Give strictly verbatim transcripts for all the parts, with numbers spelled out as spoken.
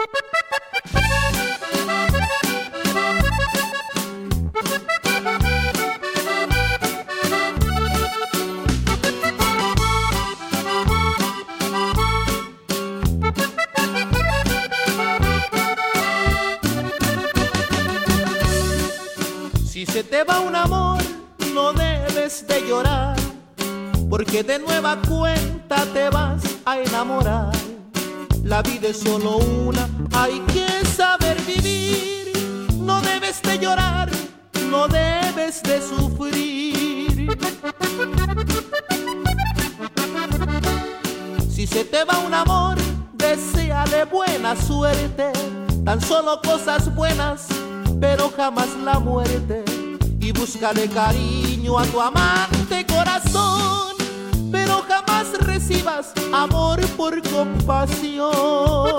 Si se te va un amor, no debes de llorar, porque de nueva cuenta te vas a enamorar. La vida es solo una, hay que saber vivir. No debes de llorar, no debes de sufrir. Si se te va un amor, deséale buena suerte. Tan solo cosas buenas, pero jamás la muerte. Y búscale cariño a tu amante corazón, pero jamás recibas amor por compasión.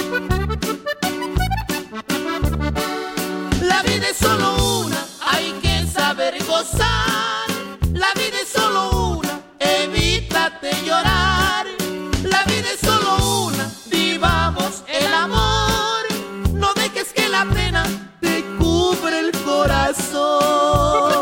La vida es solo una, hay que saber gozar. La vida es solo una, evítate llorar. La vida es solo una, vivamos el amor. No dejes que la pena te cubre el corazón.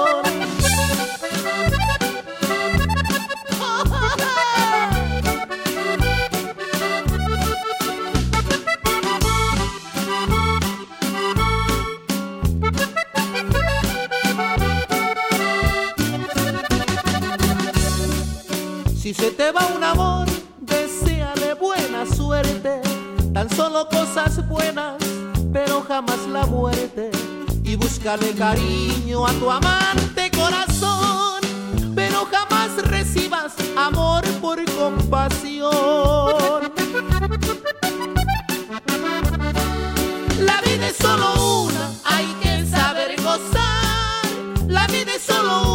Si se te va un amor, deséale buena suerte. Tan solo cosas buenas, pero jamás la muerte. Y búscale cariño a tu amante corazón, pero jamás recibas amor por compasión. La vida es solo una, hay que saber gozar. La vida es solo